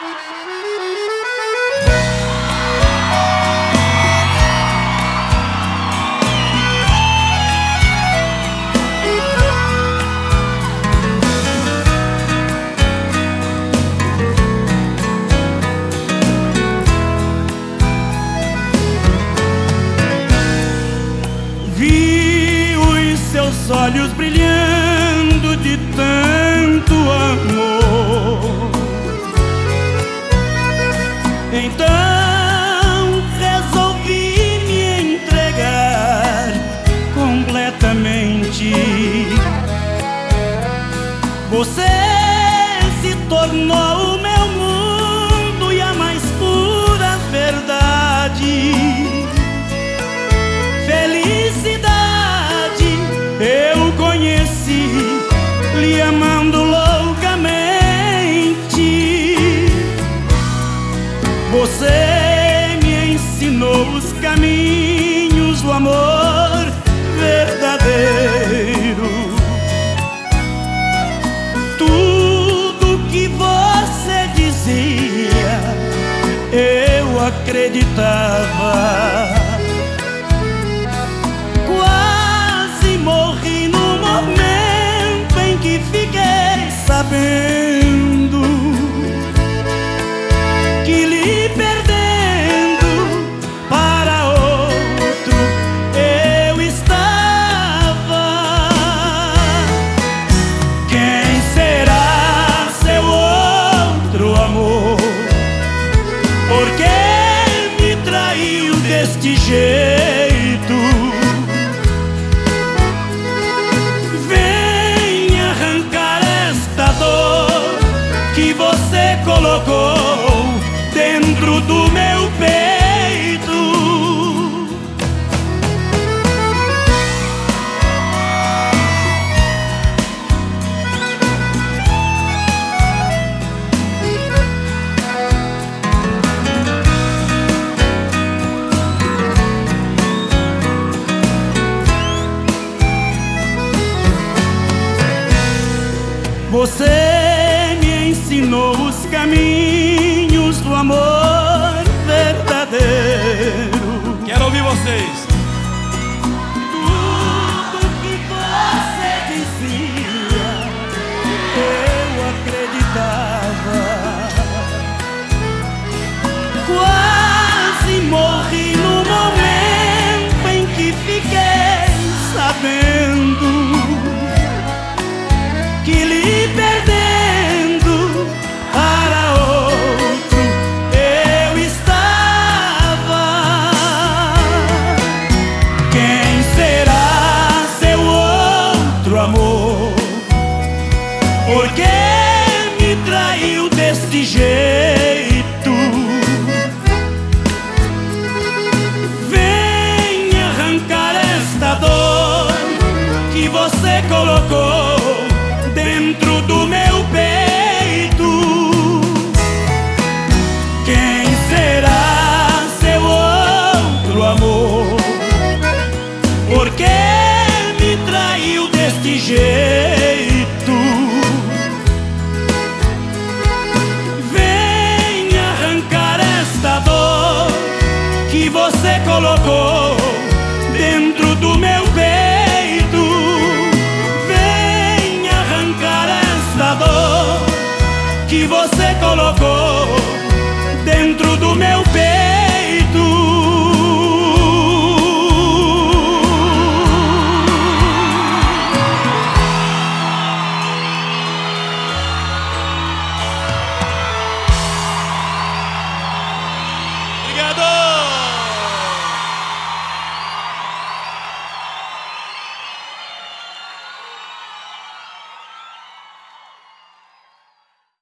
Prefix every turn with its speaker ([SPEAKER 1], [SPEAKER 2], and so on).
[SPEAKER 1] Vi os seus olhos brilhando de tanto amor. Então resolvi me entregar completamente. Você se tornou o meu mundo e a mais pura verdade. Felicidade eu conheci, lhe amando loucamente. Você me ensinou os caminhos do amor verdadeiro. Tudo que você dizia eu acreditava. Quase morri no momento em que fiquei sabendo que lhe perdendo para outro eu estava. Quem será seu outro amor? Por que me traiu deste jeito? Vem arrancar esta dor que você colocou dentro do meu peito. Você me ensinou os caminhos do amor verdadeiro.
[SPEAKER 2] Quero ouvir vocês.
[SPEAKER 1] Tudo que você dizia eu acreditava. Quase morri no momento em que fiquei sabendo que lhe perdendo para outro eu estava. Quem será seu outro amor? Por que me traiu deste jeito? Vem arrancar esta dor que você colocou dentro do meu peito. Quem será seu outro amor? Por que me traiu deste jeito? Vem arrancar esta dor que você colocou